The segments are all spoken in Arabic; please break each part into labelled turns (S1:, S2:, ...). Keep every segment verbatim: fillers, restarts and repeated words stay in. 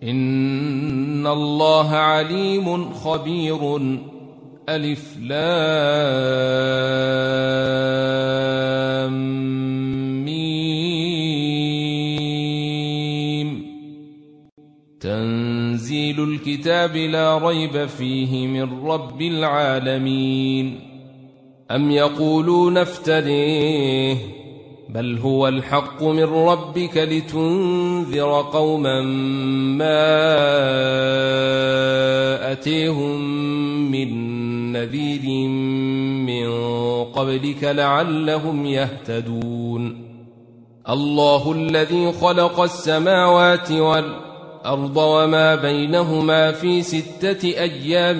S1: إن الله عليم خبير. ألف لام ميم. تنزيل الكتاب لا ريب فيه من رب العالمين. أم يقولون افتريه بل هو الحق من ربك لتنذر قوما ما أتيهم من نذير من قبلك لعلهم يهتدون. الله الذي خلق السماوات والأرض وما بينهما في ستة أيام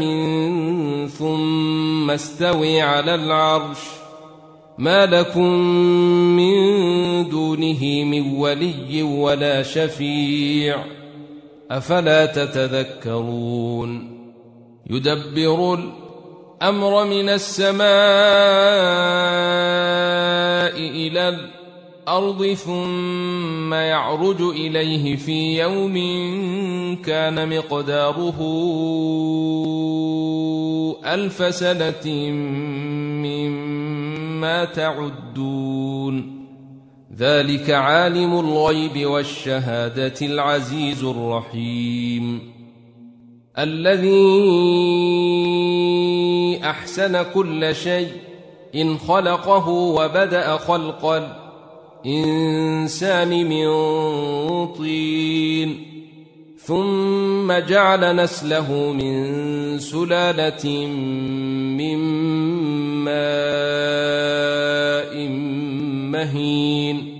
S1: ثم استوي على العرش ما لكم من دونه من ولي ولا شفيع أفلا تتذكرون. يدبر الأمر من السماء إلى الأرض ثم يعرج إليه في يوم كان مقداره ألف سنة مما تعدون. ذلك عالم الغيب والشهادة العزيز الرحيم. الذي أحسن كل شيء إن خلقه وبدأ خلق الإنسان من طين ثم جعل نسله من سلالة من ماء مهين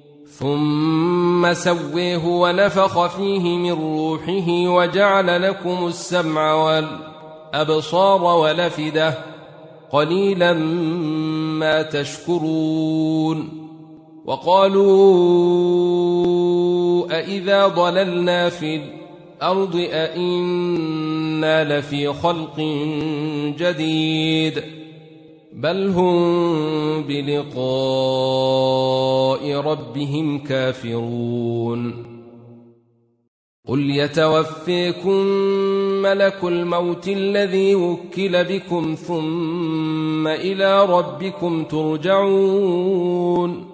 S1: ثم سويه ونفخ فيه من روحه وجعل لكم السمع والأبصار والأفئدة قليلا ما تشكرون. وقالوا أإذا ضللنا في الأرض أإنا لفي خلق جديد بل هم بلقاء ربهم كافرون. قل يتوفيكم ملك الموت الذي وكل بكم ثم إلى ربكم ترجعون.